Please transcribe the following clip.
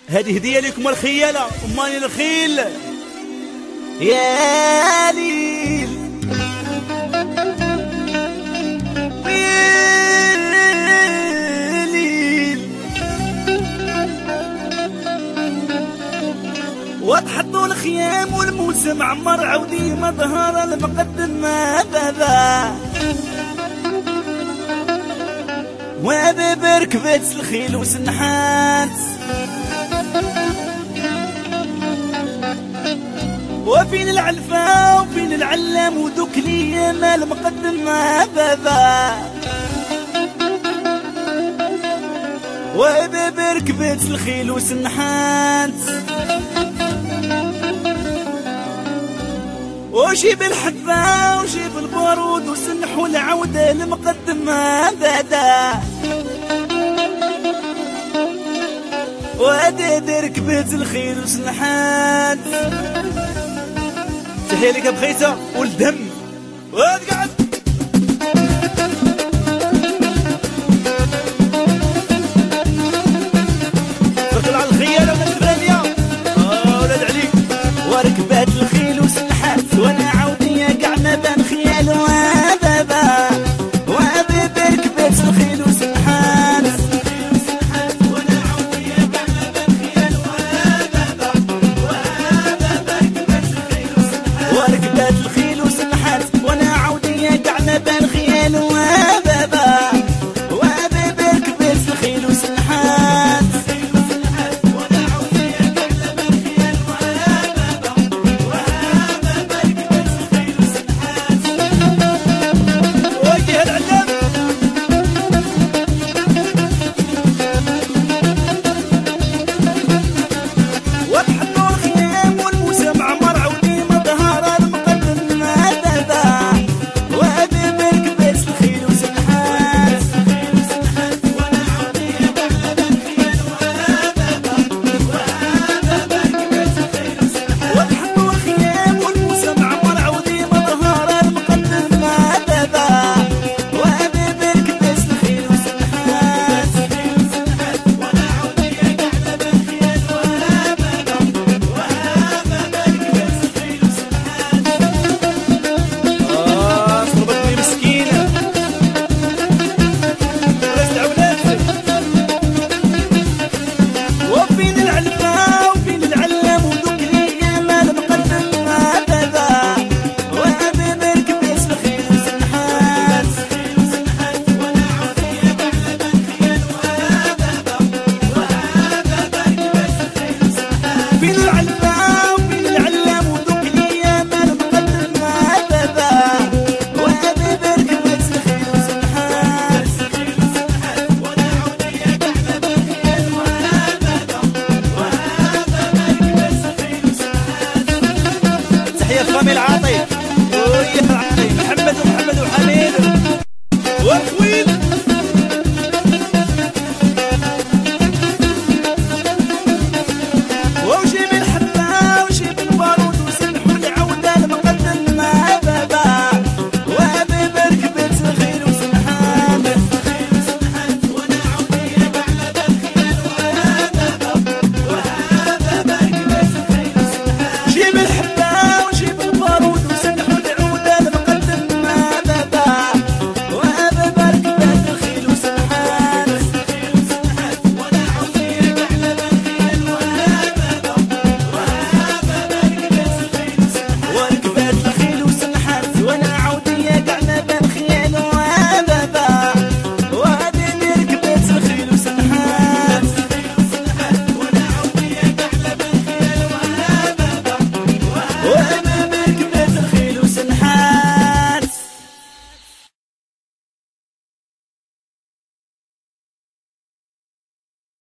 هذه هدية لكم الخيالة أماني الخيل يا ليل يا ليل وتحطوا الخيام والموسم عمر عودي مظهر المقدم بابا وبابر كبات الخيل وسنحات وفين العلفة وفين العلام ودوك ليام المقدم بابا وبابر كبات الخيل وسنحات وجيب الحبة وجيب البارود وسنحوا العودة المقدم بادا ودادر ركبت الخيل وسنحات تحية لك بخيسة والدم وتقعد